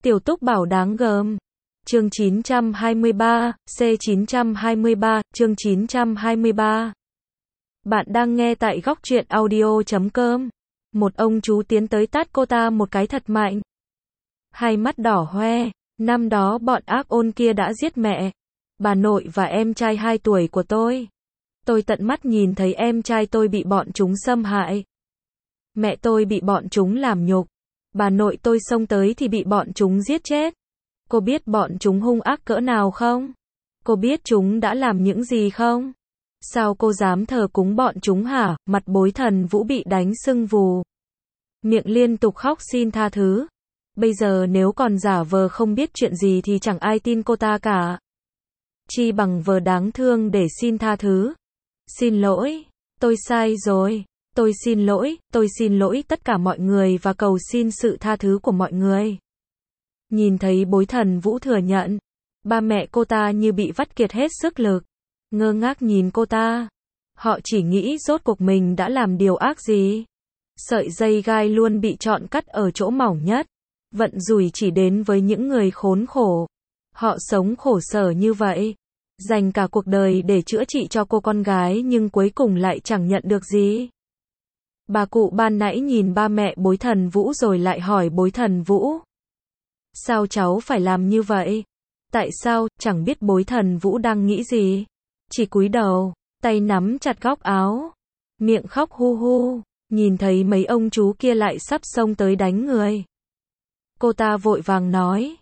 Tiểu Túc Bảo đáng gờm. Chương 923, C923, chương 923. Bạn đang nghe tại góc truyện audio.com. Một ông chú tiến tới tát cô ta một cái thật mạnh. Hai mắt đỏ hoe, năm đó bọn ác ôn kia đã giết mẹ, bà nội và em trai 2 tuổi của tôi. Tôi tận mắt nhìn thấy em trai tôi bị bọn chúng xâm hại. Mẹ tôi bị bọn chúng làm nhục. Bà nội tôi xông tới thì bị bọn chúng giết chết. Cô biết bọn chúng hung ác cỡ nào không? Cô biết chúng đã làm những gì không? Sao cô dám thờ cúng bọn chúng hả? Mặt Bối Thần Vũ bị đánh sưng vù, miệng liên tục khóc xin tha thứ. Bây giờ nếu còn giả vờ không biết chuyện gì thì chẳng ai tin cô ta cả. Chi bằng vờ đáng thương để xin tha thứ. Xin lỗi, tôi sai rồi. Tôi xin lỗi tất cả mọi người và cầu xin sự tha thứ của mọi người. Nhìn thấy Bối Thần Vũ thừa nhận, ba mẹ cô ta như bị vắt kiệt hết sức lực, ngơ ngác nhìn cô ta. Họ chỉ nghĩ rốt cuộc mình đã làm điều ác gì. Sợi dây gai luôn bị chọn cắt ở chỗ mỏng nhất. Vận rủi chỉ đến với những người khốn khổ. Họ sống khổ sở như vậy, dành cả cuộc đời để chữa trị cho cô con gái nhưng cuối cùng lại chẳng nhận được gì. Bà cụ ban nãy nhìn ba mẹ Bối Thần Vũ rồi lại hỏi Bối Thần Vũ. Sao cháu phải làm như vậy? Tại sao? Chẳng biết Bối Thần Vũ đang nghĩ gì. Chỉ cúi đầu, tay nắm chặt góc áo, miệng khóc hu hu. Nhìn thấy mấy ông chú kia lại sắp xông tới đánh người, cô ta vội vàng nói.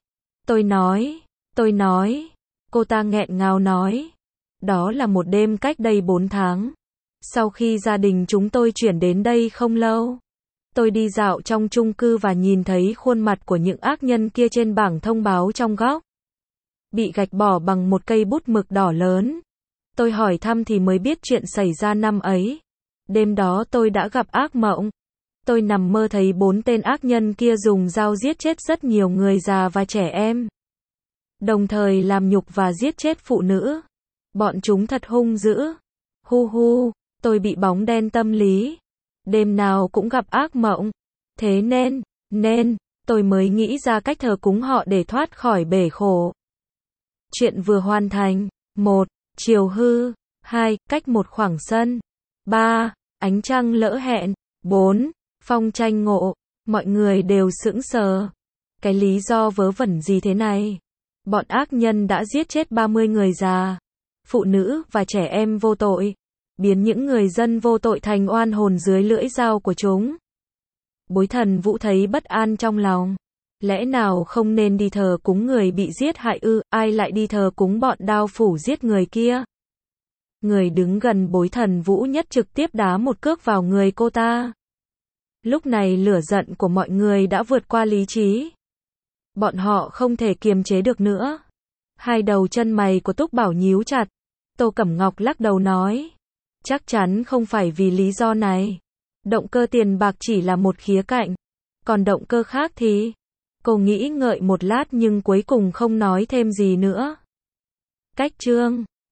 Tôi nói. Cô ta nghẹn ngào nói. Đó là một đêm cách đây 4 tháng. Sau khi gia đình chúng tôi chuyển đến đây không lâu, tôi đi dạo trong chung cư và nhìn thấy khuôn mặt của những ác nhân kia trên bảng thông báo trong góc. Bị gạch bỏ bằng một cây bút mực đỏ lớn. Tôi hỏi thăm thì mới biết chuyện xảy ra năm ấy. Đêm đó tôi đã gặp ác mộng. Tôi nằm mơ thấy 4 tên ác nhân kia dùng dao giết chết rất nhiều người già và trẻ em, đồng thời làm nhục và giết chết phụ nữ. Bọn chúng thật hung dữ. Hu hu, tôi bị bóng đen tâm lý. Đêm nào cũng gặp ác mộng. Thế nên, tôi mới nghĩ ra cách thờ cúng họ để thoát khỏi bể khổ. Chuyện vừa hoàn thành. 1. Chiều hư. 2. Cách một khoảng sân. 3. Ánh trăng lỡ hẹn. 4. Phong tranh ngộ. Mọi người đều sững sờ. Cái lý do vớ vẩn gì thế này? Bọn ác nhân đã giết chết 30 người già, phụ nữ và trẻ em vô tội, biến những người dân vô tội thành oan hồn dưới lưỡi dao của chúng. Bối Thần Vũ thấy bất an trong lòng. Lẽ nào không nên đi thờ cúng người bị giết hại ư? Ai lại đi thờ cúng bọn đao phủ giết người kia? Người đứng gần Bối Thần Vũ nhất trực tiếp đá một cước vào người cô ta. Lúc này lửa giận của mọi người đã vượt qua lý trí. Bọn họ không thể kiềm chế được nữa. Hai đầu chân mày của Túc Bảo nhíu chặt. Tô Cẩm Ngọc lắc đầu nói. Chắc chắn không phải vì lý do này. Động cơ tiền bạc chỉ là một khía cạnh. Còn động cơ khác thì... Cô nghĩ ngợi một lát nhưng cuối cùng không nói thêm gì nữa. Cách chương